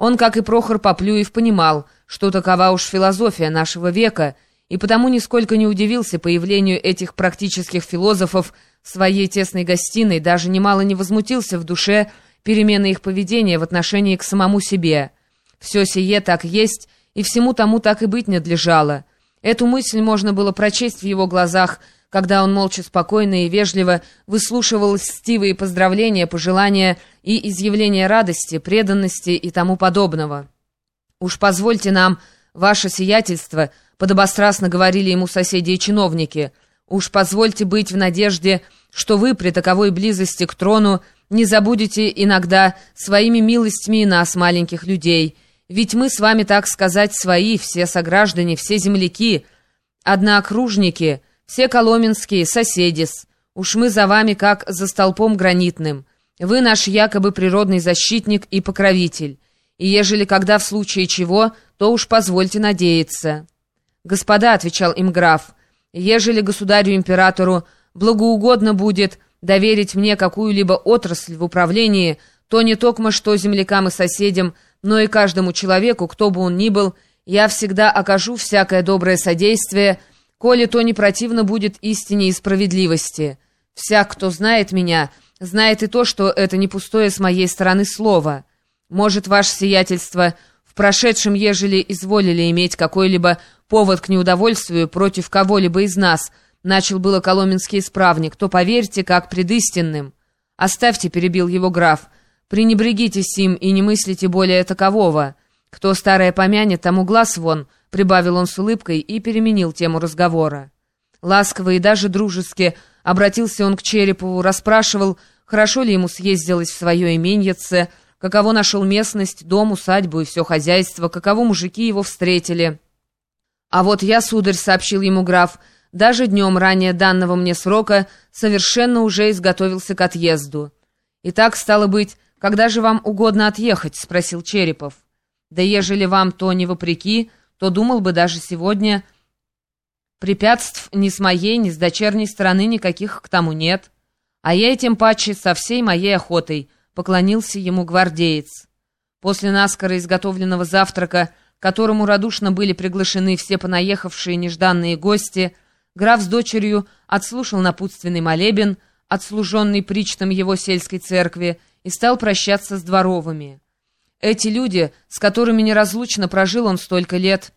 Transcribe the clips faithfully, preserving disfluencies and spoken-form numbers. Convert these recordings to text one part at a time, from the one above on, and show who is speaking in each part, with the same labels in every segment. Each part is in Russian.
Speaker 1: Он, как и Прохор Поплюев, понимал, что такова уж философия нашего века, и потому нисколько не удивился появлению этих практических философов в своей тесной гостиной, даже немало не возмутился в душе перемены их поведения в отношении к самому себе. Все сие так есть, и всему тому так и быть надлежало. Эту мысль можно было прочесть в его глазах, когда он молча, спокойно и вежливо выслушивал льстивые поздравления, пожелания и изъявления радости, преданности и тому подобного. «Уж позвольте нам, ваше сиятельство», — подобострастно говорили ему соседи и чиновники, «уж позвольте быть в надежде, что вы при таковой близости к трону не забудете иногда своими милостями и нас, маленьких людей, ведь мы с вами, так сказать, свои, все сограждане, все земляки, одноокружники, все коломенские, соседи-с. Уж мы за вами, как за столпом гранитным. Вы наш якобы природный защитник и покровитель. И ежели когда в случае чего, то уж позвольте надеяться». «Господа», — отвечал им граф, — «ежели государю-императору благоугодно будет доверить мне какую-либо отрасль в управлении, то не токмо что землякам и соседям, но и каждому человеку, кто бы он ни был, я всегда окажу всякое доброе содействие, коли то не противно будет истине и справедливости. Всяк, кто знает меня, знает и то, что это не пустое с моей стороны слово. Может, ваше сиятельство, в прошедшем, ежели изволили иметь какой-либо повод к неудовольствию против кого-либо из нас, начал было коломенский исправник, то поверьте, как пред истинным». «Оставьте», — перебил его граф, — «пренебрегите сим и не мыслите более такового. Кто старое помянет, тому глаз вон», — прибавил он с улыбкой и переменил тему разговора. Ласково и даже дружески обратился он к Черепову, расспрашивал, хорошо ли ему съездилось в свое именьице, каково нашел местность, дом, усадьбу и все хозяйство, каково мужики его встретили. «А вот я, сударь», — сообщил ему граф, — «даже днем ранее данного мне срока совершенно уже изготовился к отъезду». «Итак, стало быть, когда же вам угодно отъехать?» — спросил Черепов. «Да ежели вам то не вопреки, то думал бы даже сегодня. Препятств ни с моей, ни с дочерней стороны никаких к тому нет. А я и тем паче со всей моей охотой», — поклонился ему гвардеец. После наскоро изготовленного завтрака, к которому радушно были приглашены все понаехавшие нежданные гости, граф с дочерью отслушал напутственный молебен, отслуженный причтом его сельской церкви, и стал прощаться с дворовыми. Эти люди, с которыми неразлучно прожил он столько лет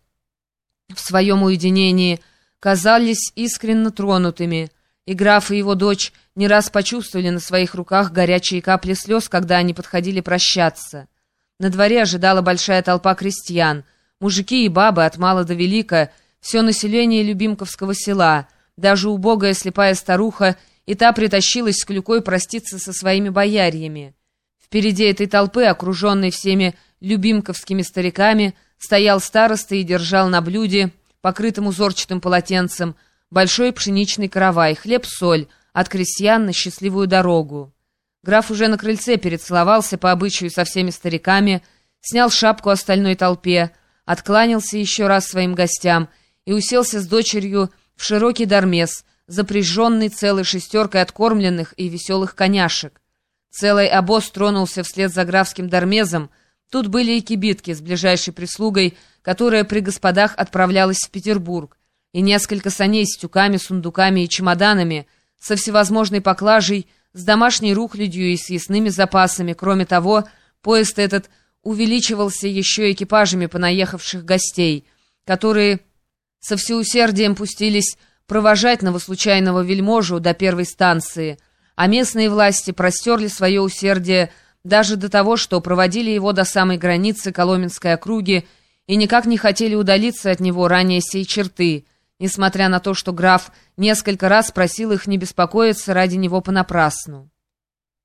Speaker 1: в своем уединении, казались искренне тронутыми, и граф и его дочь не раз почувствовали на своих руках горячие капли слез, когда они подходили прощаться. На дворе ожидала большая толпа крестьян, мужики и бабы от мала до велика, все население Любимковского села, даже убогая слепая старуха, и та притащилась с клюкой проститься со своими боярьями. Впереди этой толпы, окруженной всеми любимковскими стариками, стоял староста и держал на блюде, покрытым узорчатым полотенцем, большой пшеничный каравай, хлеб-соль, от крестьян на счастливую дорогу. Граф уже на крыльце перецеловался по обычаю со всеми стариками, снял шапку остальной толпе, откланялся еще раз своим гостям и уселся с дочерью в широкий дармес, запряженный целой шестеркой откормленных и веселых коняшек. Целый обоз тронулся вслед за графским дармезом. Тут были и кибитки с ближайшей прислугой, которая при господах отправлялась в Петербург, и несколько саней с тюками, сундуками и чемоданами, со всевозможной поклажей, с домашней рухлядью и съестными запасами. Кроме того, поезд этот увеличивался еще экипажами понаехавших гостей, которые со всеусердием пустились провожать новослучайного вельможу до первой станции, а местные власти простерли свое усердие даже до того, что проводили его до самой границы Коломенской округи и никак не хотели удалиться от него ранее сей черты, несмотря на то, что граф несколько раз просил их не беспокоиться ради него понапрасну.